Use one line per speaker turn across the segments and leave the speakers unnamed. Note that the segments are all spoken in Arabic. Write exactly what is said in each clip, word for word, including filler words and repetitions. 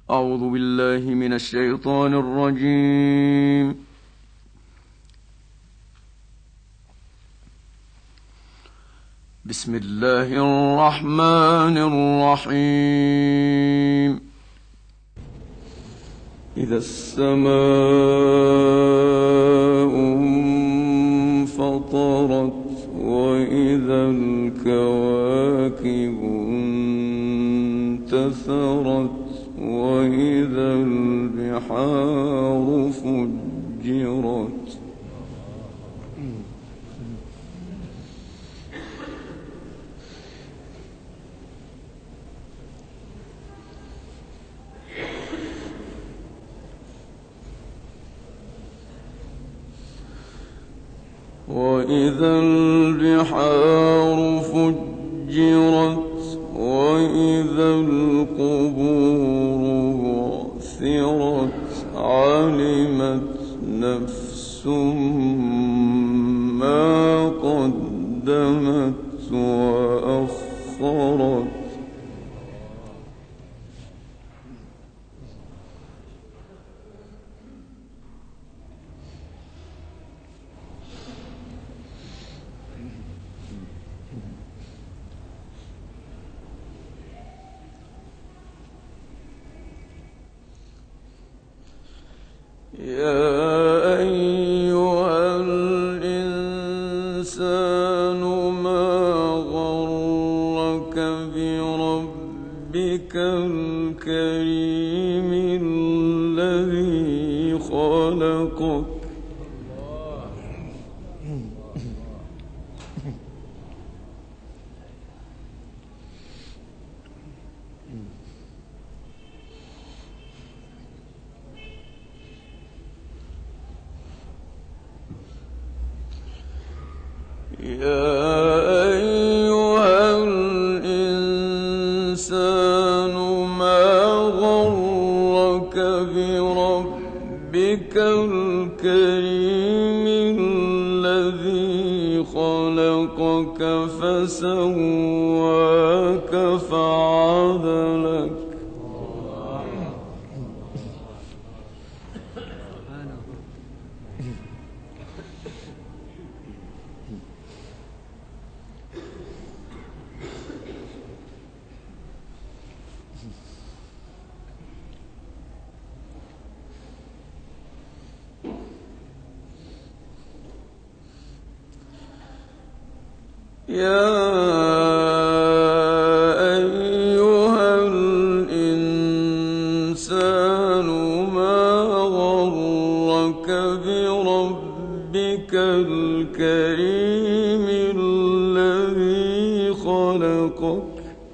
أعوذ بالله من الشيطان الرجيم. بسم الله الرحمن الرحيم. إذا السماء انفطرت وإذا الكواكب انتثرت وإذا البحار فجرت وإذا البحار فجرت وإذا القبور بعثرت علمت نفس ما قدمت وأخرت يا أيها الإنسان ما غرك بربك الكريم الذي خلقك يا أيها الإنسان ما غرك بربك الكريم الذي خلقك فسواك فعدلك يا أيها الإنسان ما غرك بربك الكريم الذي خلقك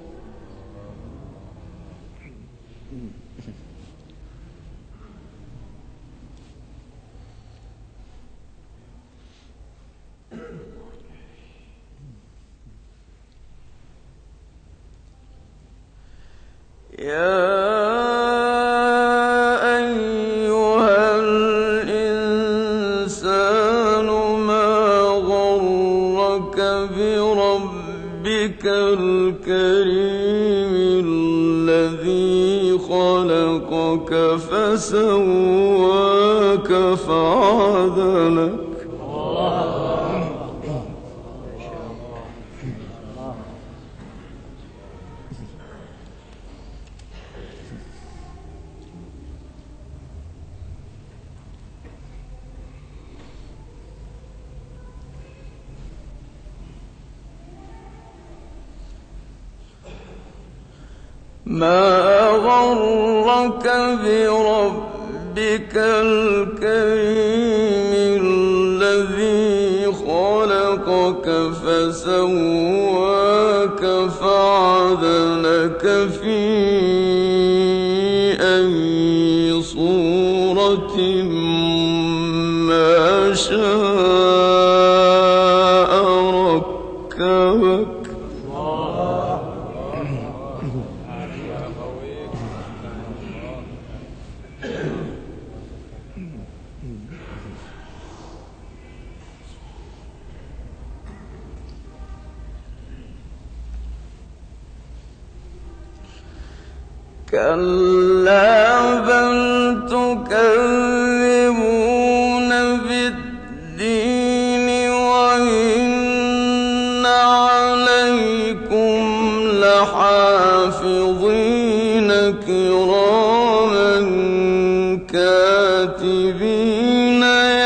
يا أيها الإنسان ما غرك بربك الكريم الذي خلقك فسواك فعدلك ما غرك بربك الكريم الذي خلقك فسواك فعدلك في أي صورة ما شاء ركبك كلا بل تكذبون بالدين وإن عليكم لحافظين كراما كاتبين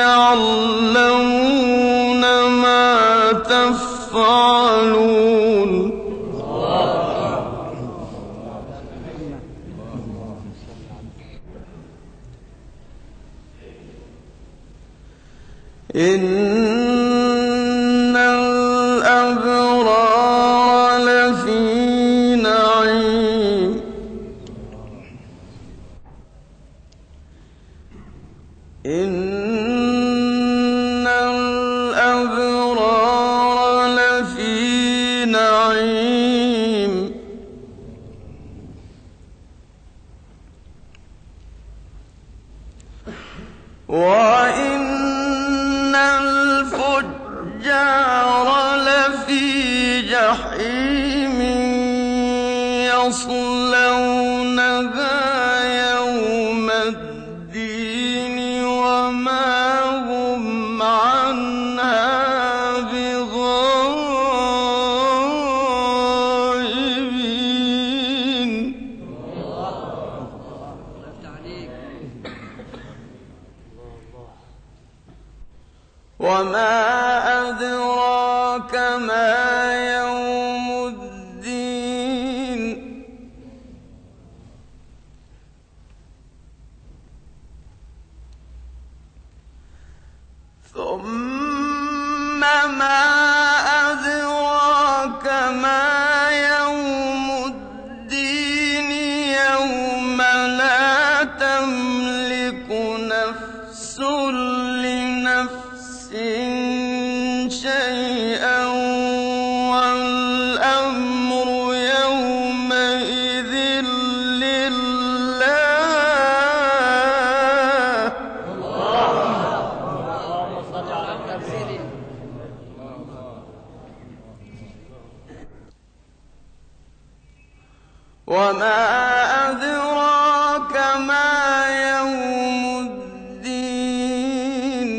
يعلمون ما تفعلون. إن الأبرار لفي نعيم إن الأبرار لفي نعيم وإن الفجار لفي جحيم يصلونها يوم الدين وما هم عنها بغائبين. وما أدراك ما يوم الدين ثم ما أدراك ما يوم الدين يوم لا تملك نفس لنفس شيئا والأمر يومئذ لله. اللهم صل على النبي. وما أدراك ما يوم الدين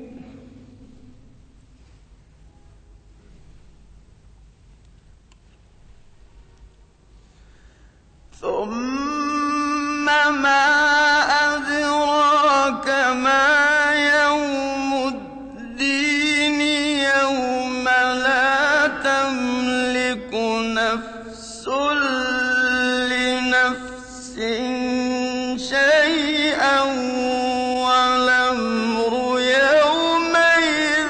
ثم ما أدراك ما يوم الدين يوم لا تملك نفس لنفس شيئا والأمر يومئذ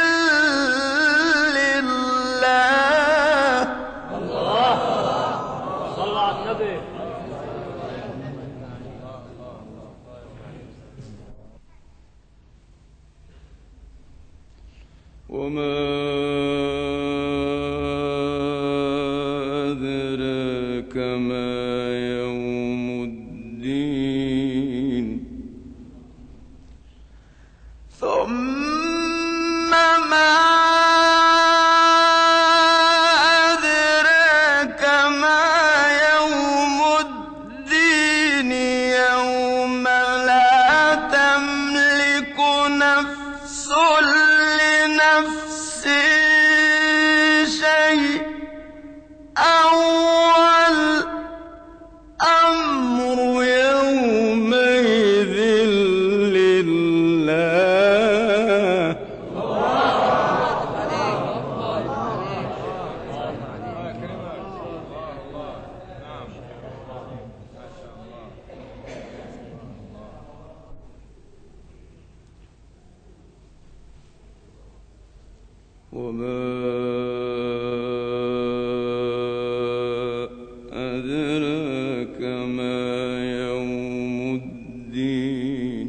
لله. الله صل على النبي. وما أدراك ما يوم الدين ثم ما أدراك ما يوم الدين يوم لا تملك نفس لنفس شيئا والأمر يومئذ لله. وما أدراك ما يوم الدين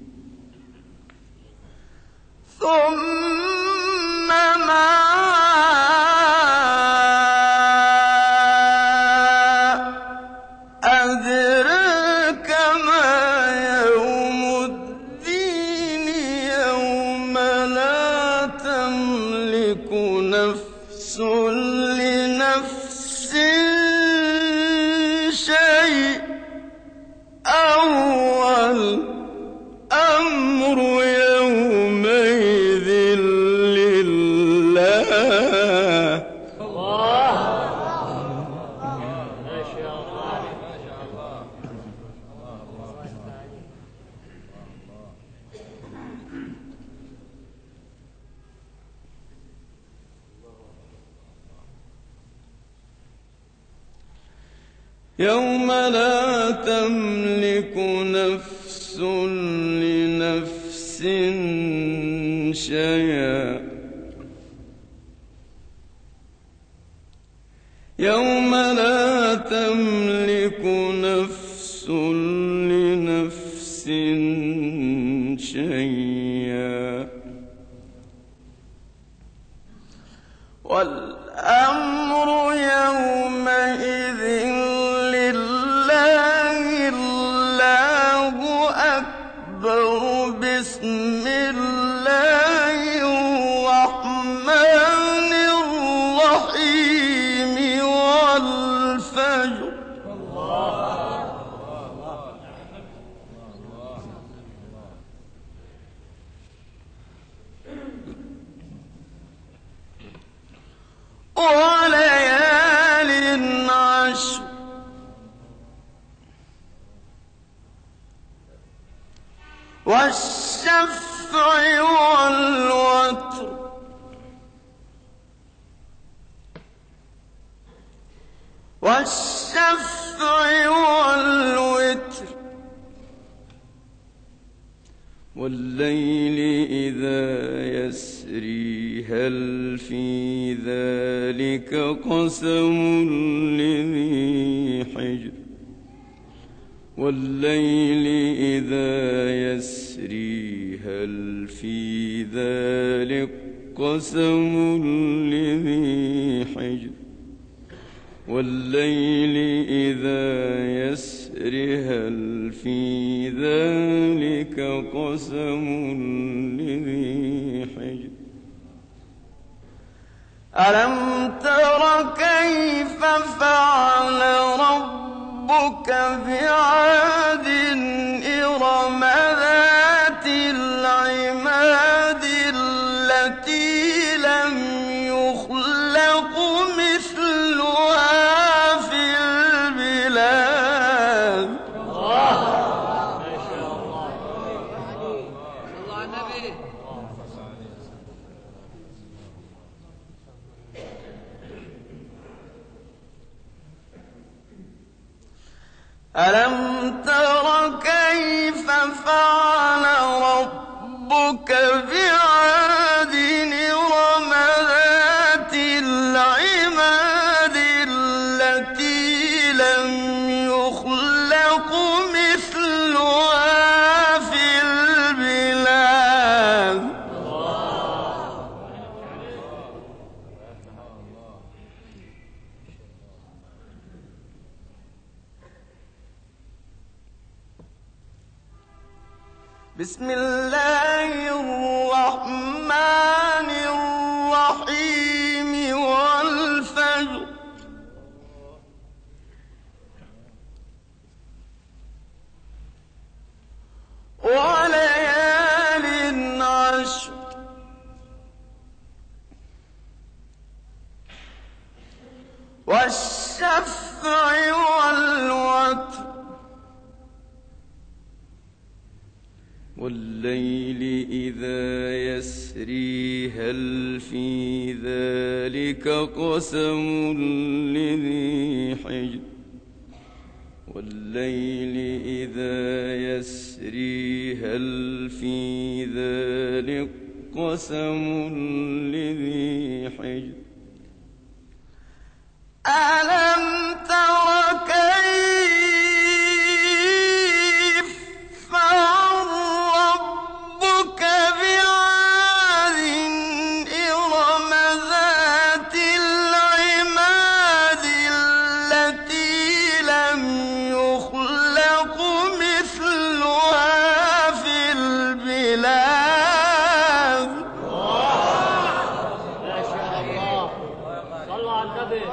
ثم ما أدراك ما يوم الدين يوم لا تملك نفس لنفس شيئا
يوم لا تملك نفس لنفس شيئا يوم لا تملك نفس لنفس شيئا والأمر يومئذ لله الله أكبر بسم الله الرحمن الرحيم والفجر وليال عشر والشفع والوتر والشفع والوتر والليل إذا يسري هل في ذلك قسم لذي حجر والليل إذا يسري هل في ذلك قسم لذي حجر والليل إذا يسري هل في ذلك قسم لذي حجر ألم تر كيف فعل ربك بعاد إرم ذات العماد التي لم يخلق مثلها في البلاد
الله ما شاء الله الله على النبي
ألم تر كيف فعل ربك بعاد إرم ذات العماد التي لم يخلق مثلها في البلاد بسم الله الرحمن الرحيم والفجر وليال عشر والشفع والوتر والليل إذا يسري هل في ذلك قسم لذي حجر والليل إذا يسري هل في ذلك قسم لذي حجر ألم تر كيف فعل ربك بعاد إرم ذات العماد التي لم يخلق مثلها في البلاد
ما شاء الله صلوا على النبي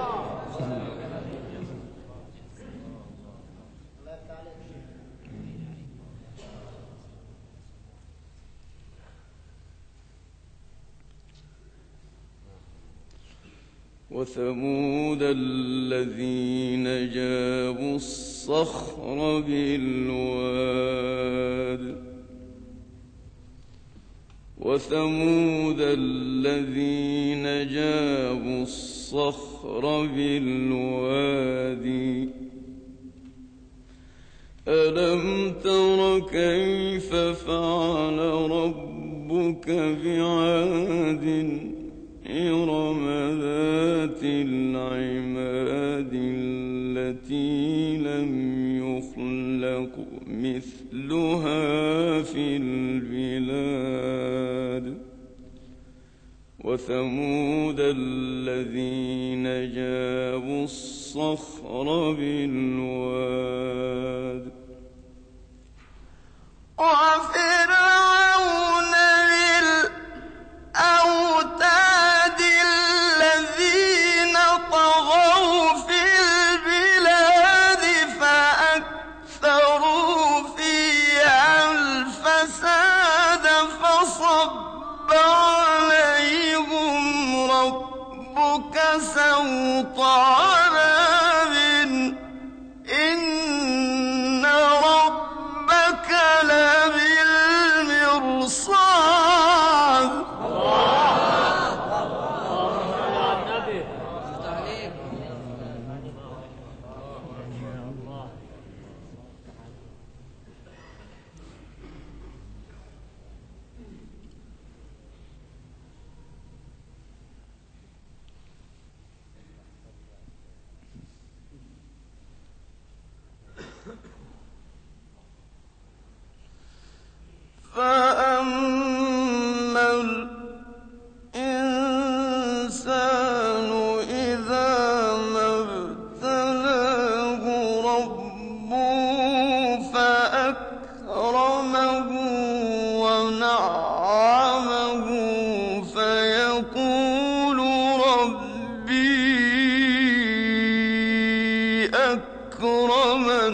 وثمود الذين جابوا الصخر بالواد وثمود الذين جابوا الصخر بالوادي ألم تر كيف فعل ربك بعاد إرم ذات العماد التي لم يخلق مثلها في البلاد وثمود الذين جابوا الصخر بالواد
وفرعون بالأوتاد الذين طغوا في البلاد فأكثروا فيها الفساد فصب عليهم ربك سوط عذاب إن ربك لبالمرصاد فأما الإنسان إذا ما ابتلاه ربه فأكرمه ونعمه فيقول ربي أكرمن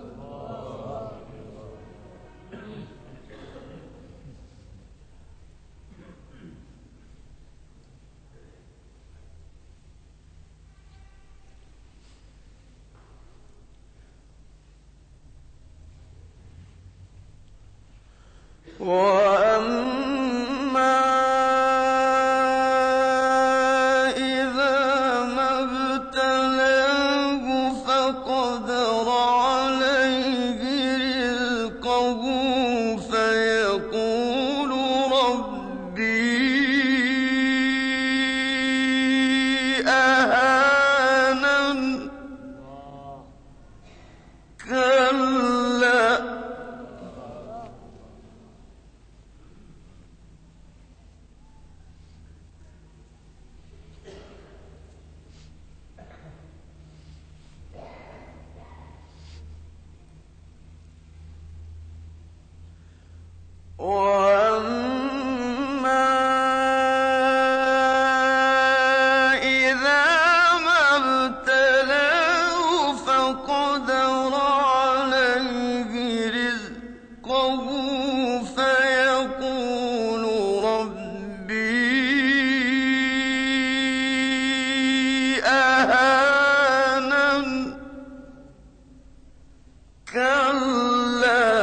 وأما إذا ما ابتلاه فقدر عليه رزقه فيقول ربي أهانن كلا وأما إذا ما ابتلاه فقدر عليه رزقه فيقول ربي أهانن كلا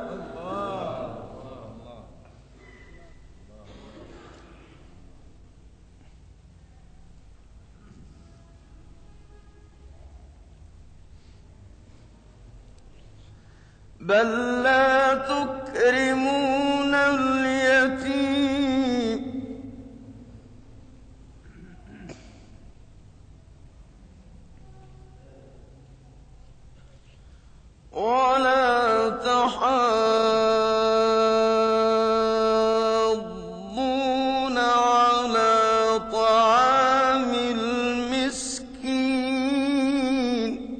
بل لا تكرمون اليتيم ولا تحاضون على طعام المسكين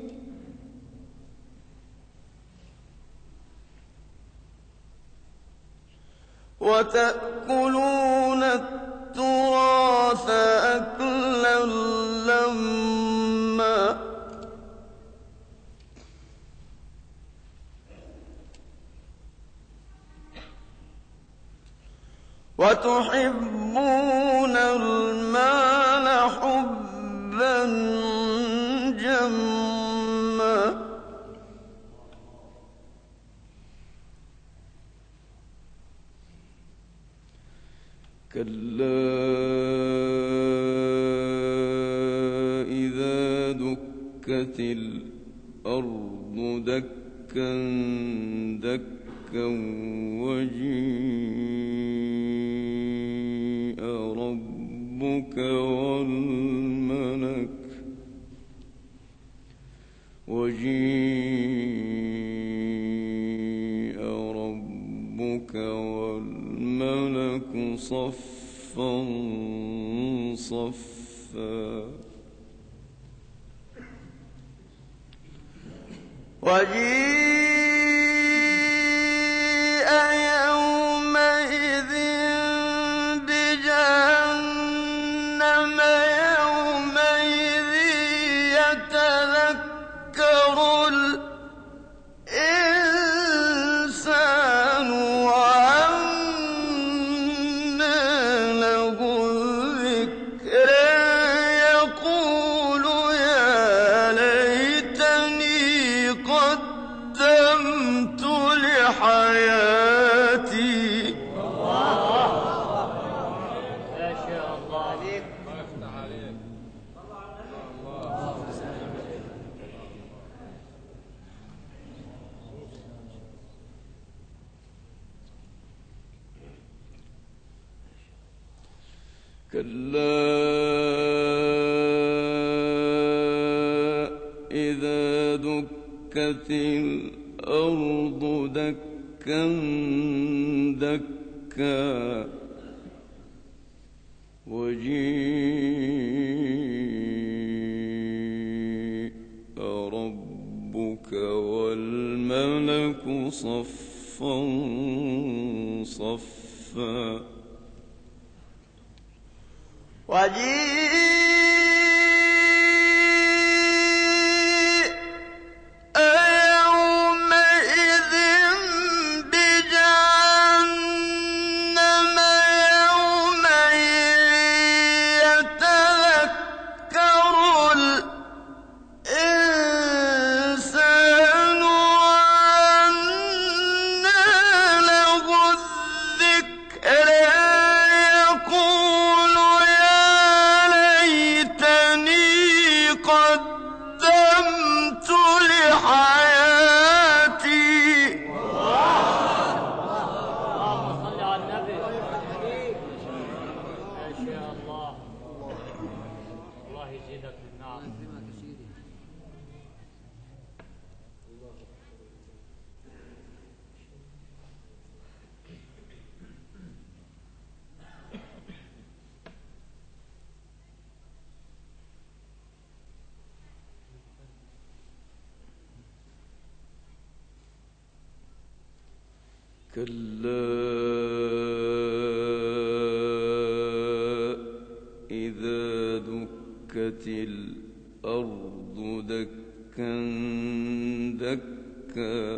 وتأكلون التراث أكلا لما وتحبون المال حبا جما
كلا إذا دكت الأرض دكا دكا دكا وجيء ربك والملك وجيء ربك والملك صفا صفا
وجيء يومئذ بجهنم يومئذ يتذكر الإنسان وأنى له الذكر يقول يا ليتني قدمت لحياتي.
ما شاء الله عليك.
كلا إذا دكت الأرض دكا دكا وجيء ربك والملك صفا صفا
وجيء يومئذ بجهنم يومئذ يتذكر الإنسان وأنى له الذكر يقول يا ليتني قدمت لحياتي.
اللهم صل على النبي. ما شاء الله. الله يزيدك من نعم.
كلا إذا دكت الأرض دكا دكا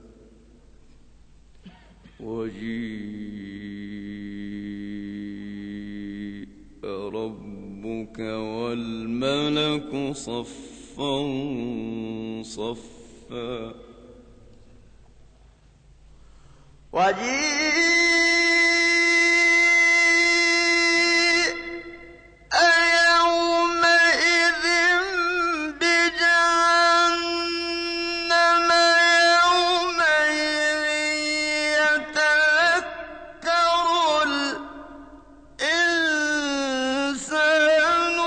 وجيء ربك والملك صفا صفا
وجيء يومئذ بجهنم يومئذ يتذكر الإنسان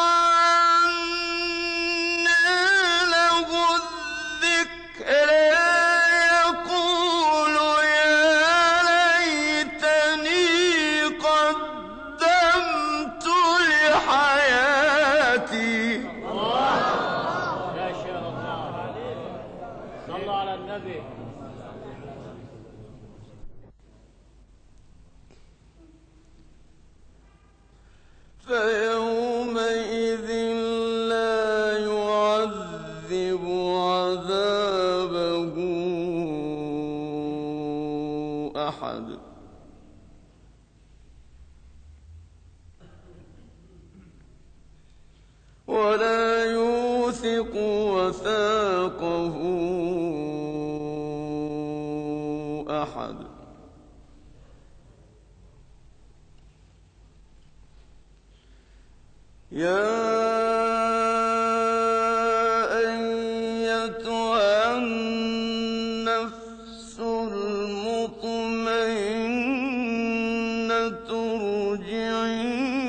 وأنى له الذكر يقول يا ليتني قدمت لحياتي.
ما شاء الله. صلوا على النبي.
فيومئذ لا يعذب عذابه أحد ولا يوثق وثاقه أحد. يا أيتها ارْجِعِي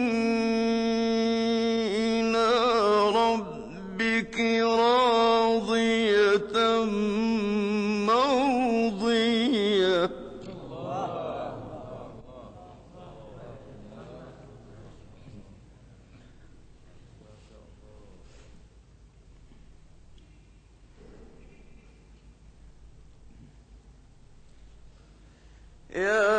إِلَىٰ رَبِّكِ رَاضِيَةً مَّرْضِيَّةً يَا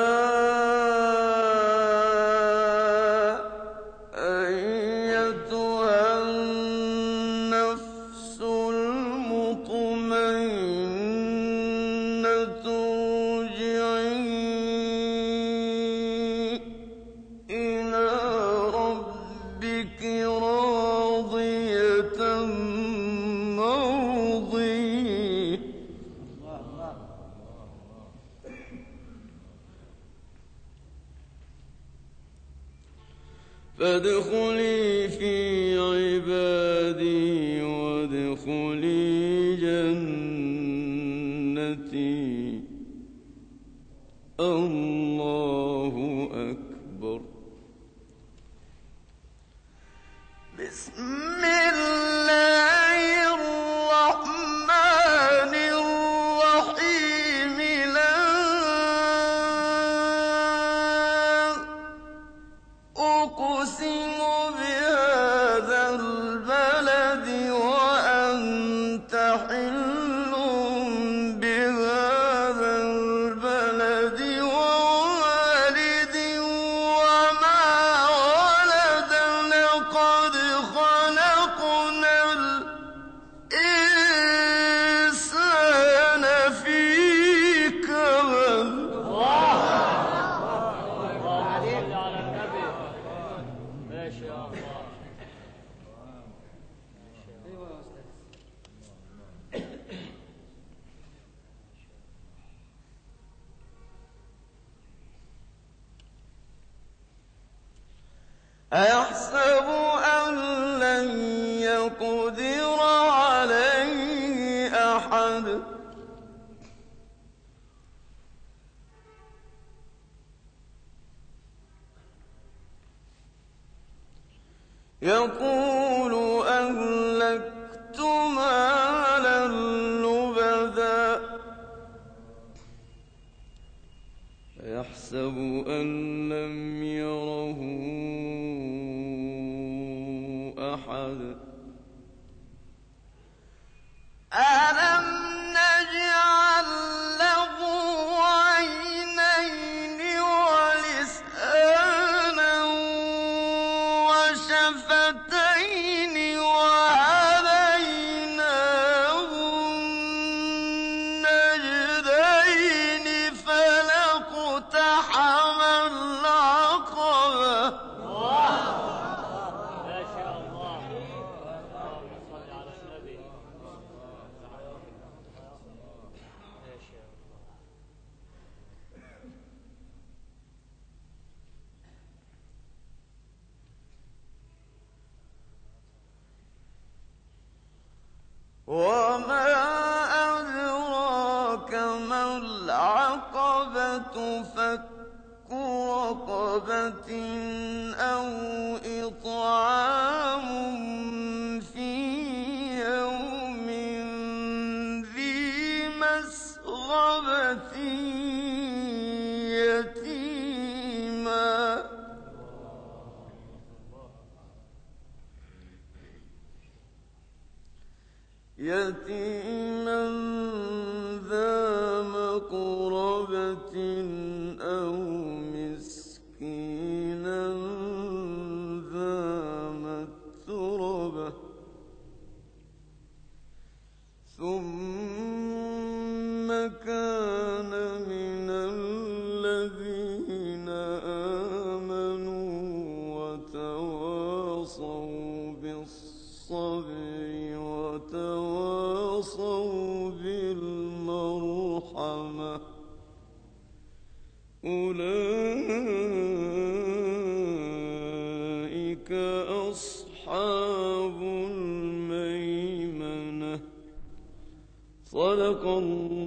فادخلي في عبادي وادخلي جنتي. الله أكبر. بسم الله الرحمن الرحيم. لا أقسم بهذا البلد وأنت حل بهذا البلد ووالد وما ولد. لقد خلقنا الإنسان في كبد. أيحسب أن لن يقدر عليه أحد. يقول أهلكت مالا لبدا. يحسب أن لم يره أحد. ألم نجعل له عينين ولسانا وشفتين وهديناه النجدين فلاقتحم العقبة. وما أدراك ما العقبة. فك رقبة أو إطعام في يوم ذي مسغبة يتيما يتيما ذا مقربة أو مسكينا ذا متربة. ثم كان من الذين آمنوا وتواصوا بالصبر وتواصوا بالمرحمة. أولئك أصحاب الميمنة. صدق الله